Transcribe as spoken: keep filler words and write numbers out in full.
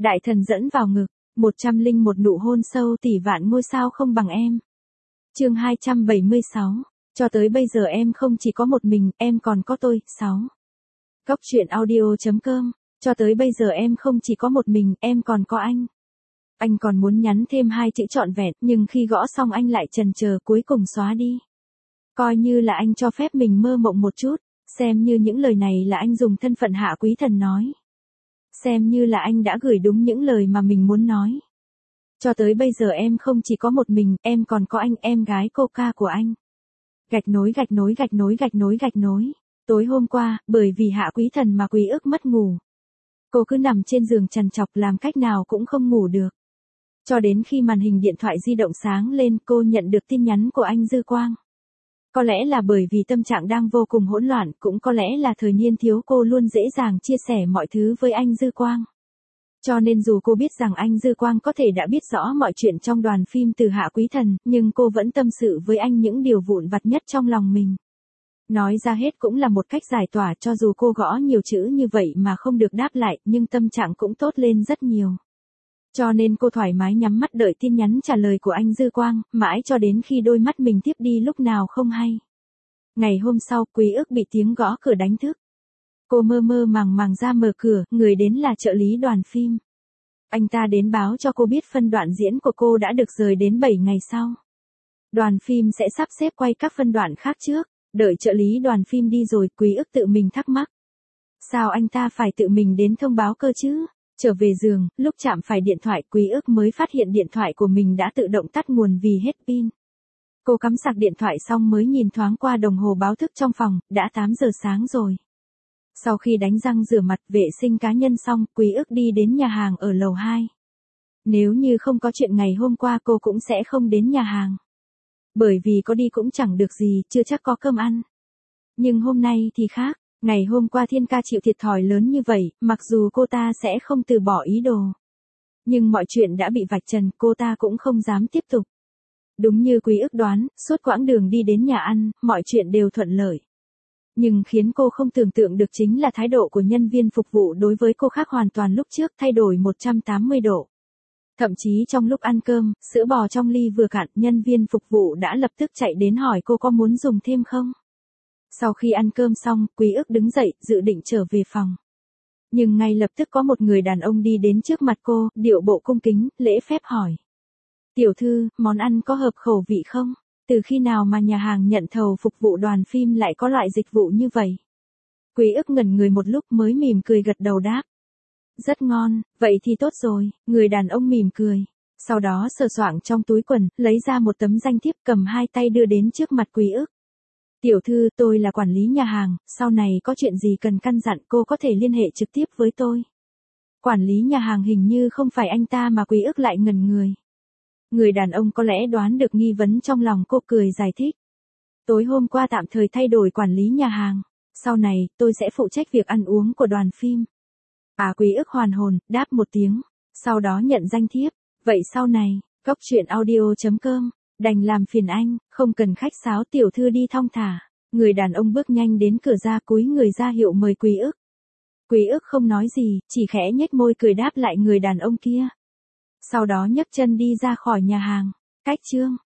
Đại thần dẫn vào ngực, một trăm linh một nụ hôn sâu tỷ vạn ngôi sao không bằng em. Chương hai trăm bảy mươi sáu, cho tới bây giờ em không chỉ có một mình, em còn có tôi. sáu. Góc truyện audio chấm com, cho tới bây giờ em không chỉ có một mình, em còn có anh. Anh còn muốn nhắn thêm hai chữ trọn vẹn, nhưng khi gõ xong anh lại chần chờ cuối cùng xóa đi. Coi như là anh cho phép mình mơ mộng một chút, xem như những lời này là anh dùng thân phận Hạ Quý Thần nói. Xem như là anh đã gửi đúng những lời mà mình muốn nói. Cho tới bây giờ em không chỉ có một mình, em còn có anh, em gái Coca của anh. Gạch nối gạch nối gạch nối gạch nối gạch nối. Tối hôm qua, bởi vì Hạ Quý Thần mà Quý Ức mất ngủ. Cô cứ nằm trên giường trằn trọc làm cách nào cũng không ngủ được. Cho đến khi màn hình điện thoại di động sáng lên, cô nhận được tin nhắn của anh Dư Quang. Có lẽ là bởi vì tâm trạng đang vô cùng hỗn loạn, cũng có lẽ là thời niên thiếu cô luôn dễ dàng chia sẻ mọi thứ với anh Dư Quang. Cho nên dù cô biết rằng anh Dư Quang có thể đã biết rõ mọi chuyện trong đoàn phim từ Hạ Quý Thần, nhưng cô vẫn tâm sự với anh những điều vụn vặt nhất trong lòng mình. Nói ra hết cũng là một cách giải tỏa, cho dù cô gõ nhiều chữ như vậy mà không được đáp lại, nhưng tâm trạng cũng tốt lên rất nhiều. Cho nên cô thoải mái nhắm mắt đợi tin nhắn trả lời của anh Dư Quang, mãi cho đến khi đôi mắt mình tiếp đi lúc nào không hay. Ngày hôm sau, Quý Ức bị tiếng gõ cửa đánh thức. Cô mơ mơ màng màng ra mở cửa, người đến là trợ lý đoàn phim. Anh ta đến báo cho cô biết phân đoạn diễn của cô đã được rời đến bảy ngày sau. Đoàn phim sẽ sắp xếp quay các phân đoạn khác trước, đợi trợ lý đoàn phim đi rồi, Quý Ức tự mình thắc mắc. Sao anh ta phải tự mình đến thông báo cơ chứ? Trở về giường, lúc chạm phải điện thoại, Quý Ức mới phát hiện điện thoại của mình đã tự động tắt nguồn vì hết pin. Cô cắm sạc điện thoại xong mới nhìn thoáng qua đồng hồ báo thức trong phòng, đã tám giờ sáng rồi. Sau khi đánh răng rửa mặt, vệ sinh cá nhân xong, Quý Ức đi đến nhà hàng ở lầu hai. Nếu như không có chuyện ngày hôm qua cô cũng sẽ không đến nhà hàng. Bởi vì có đi cũng chẳng được gì, chưa chắc có cơm ăn. Nhưng hôm nay thì khác. Ngày hôm qua Thiên Ca chịu thiệt thòi lớn như vậy, mặc dù cô ta sẽ không từ bỏ ý đồ. Nhưng mọi chuyện đã bị vạch trần, cô ta cũng không dám tiếp tục. Đúng như Quý Ức đoán, suốt quãng đường đi đến nhà ăn, mọi chuyện đều thuận lợi. Nhưng khiến cô không tưởng tượng được chính là thái độ của nhân viên phục vụ đối với cô khác hoàn toàn lúc trước, thay đổi một trăm tám mươi độ. Thậm chí trong lúc ăn cơm, sữa bò trong ly vừa cạn, nhân viên phục vụ đã lập tức chạy đến hỏi cô có muốn dùng thêm không. Sau khi ăn cơm xong, Quý Ức đứng dậy, dự định trở về phòng. Nhưng ngay lập tức có một người đàn ông đi đến trước mặt cô, điệu bộ cung kính, lễ phép hỏi. Tiểu thư, món ăn có hợp khẩu vị không? Từ khi nào mà nhà hàng nhận thầu phục vụ đoàn phim lại có loại dịch vụ như vậy? Quý Ức ngẩn người một lúc mới mỉm cười gật đầu đáp. Rất ngon, vậy thì tốt rồi, người đàn ông mỉm cười. Sau đó sờ soạng trong túi quần, lấy ra một tấm danh thiếp, cầm hai tay đưa đến trước mặt Quý Ức. Tiểu thư, tôi là quản lý nhà hàng, sau này có chuyện gì cần căn dặn cô có thể liên hệ trực tiếp với tôi. Quản lý nhà hàng hình như không phải anh ta mà Quý Ức lại ngẩn người. Người đàn ông có lẽ đoán được nghi vấn trong lòng cô, cười giải thích. Tối hôm qua tạm thời thay đổi quản lý nhà hàng, sau này tôi sẽ phụ trách việc ăn uống của đoàn phim. À, Quý Ức hoàn hồn, đáp một tiếng, sau đó nhận danh thiếp. Vậy sau này, góc truyện audio chấm com. Đành làm phiền anh, không cần khách sáo, tiểu thư đi thong thả. Người đàn ông bước nhanh đến cửa ra, cúi người ra hiệu mời Quý Ức. Quý Ức không nói gì, chỉ khẽ nhếch môi cười đáp lại người đàn ông kia. Sau đó nhấc chân đi ra khỏi nhà hàng. Cách chương